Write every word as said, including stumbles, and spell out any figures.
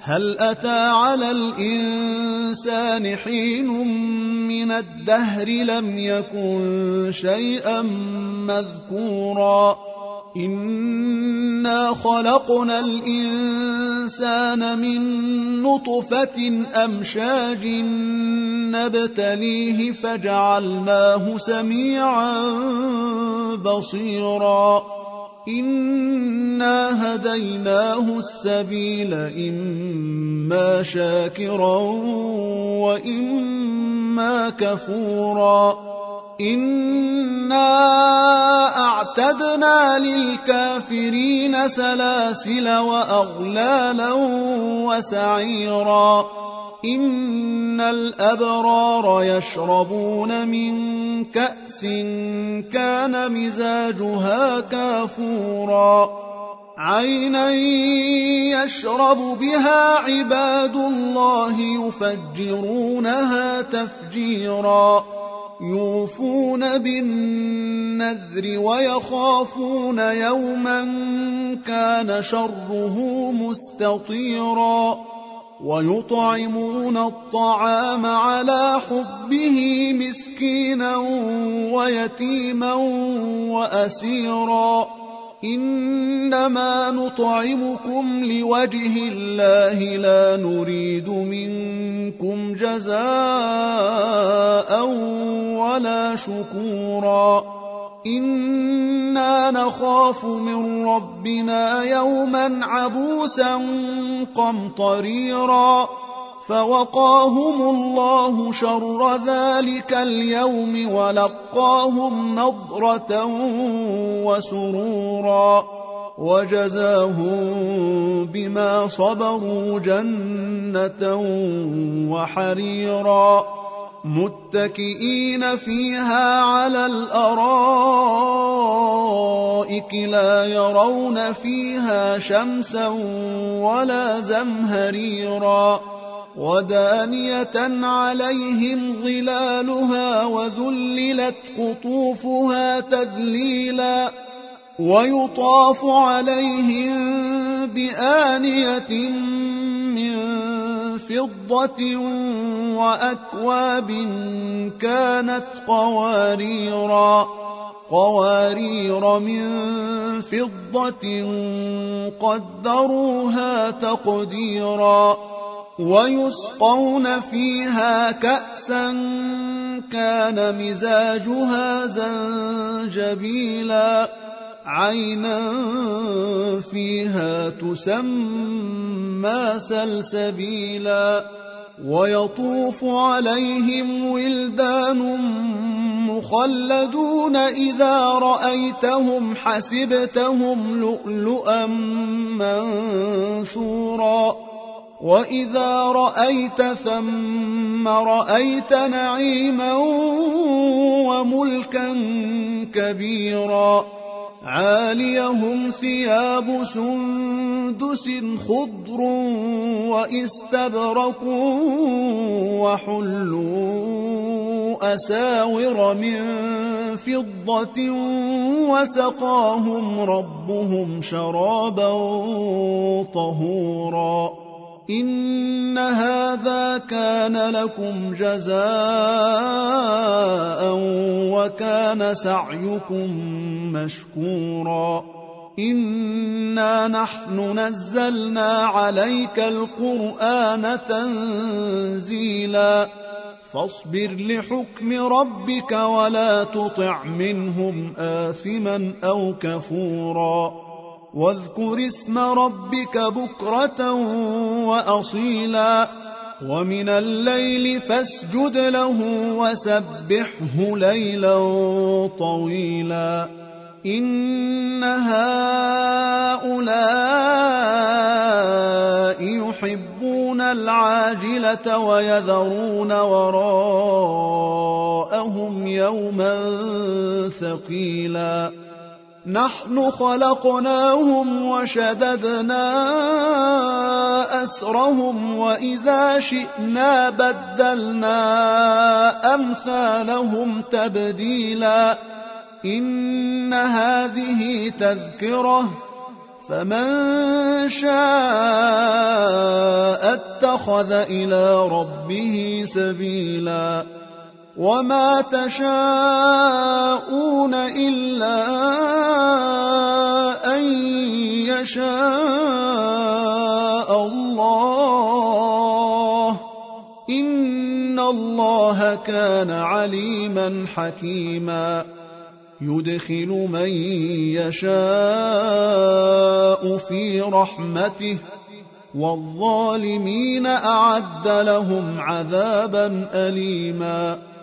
هل أتى على الإنسان حين من الدهر لم يكن شيئا مذكورا إنا خلقنا الإنسان من نطفة أمشاج نبتليه فجعلناه سميعا بصيرا إنا هديناه السبيل إما شاكرا وإما كفورا إنا أعتدنا للكافرين سلاسل وأغلالا وسعيرا إن الأبرار يشربون من كأس كان مزاجها كافورا عينا يشرب بها عباد الله يفجرونها تفجيرا يوفون بالنذر ويخافون يوما كان شره مستطيرا ويطعمون الطعام على حبه مسكينا ويتيما وأسيرا إنما نطعمكم لوجه الله لا نريد منكم جزاء ولا شكورا إنا نخاف من ربنا يوما عبوسا قمطريرا فوقاهم الله شر ذلك اليوم ولقاهم نضرة وسرورا وجزاهم بما صبروا جنة وحريرا متكئين فيها على الأرائك لا يرون فيها شمسا ولا زمهريرا ودانية عليهم ظلالها وذللت قطوفها تذليلا ويطاف عليهم بآنية من فضة وأكواب كانت قواريرا قوارير من فضة قدروها تقديرا ويسقون فيها كأسا كان مزاجها زنجبيلا عينا فيها تسمى سلسبيلا ويطوف عليهم ولدان مخلدون إذا رأيتهم حسبتهم لؤلؤا منثورا وإذا رأيت ثم رأيت نعيما وملكا كبيرا عاليهم ثياب سندس خضر واستبرق وحلوا أساور من فضة وسقاهم ربهم شرابا طهورا إن هذا كان لكم جزاء وكان سعيكم مشكورا إنا نحن نزلنا عليك القرآن تنزيلا فاصبر لحكم ربك ولا تطع منهم آثما أو كفورا واذكر اسم ربك بكرة وأصيلا ومن الليل فاسجد له وسبحه ليلا طويلا إن هؤلاء يحبون العاجلة ويذرون وراءهم يوما ثقيلا نحن خلقناهم وشددنا أسرهم وإذا شئنا بدلنا أمثالهم تبديلا إن هذه تذكرة فمن شاء لاتخذ إلى ربه سبيلا وما تشاءون إلا أن يشاء الله إن الله كان عليما حكيما يدخل من يشاء في رحمته والظالمين أعد لهم عذابا أليما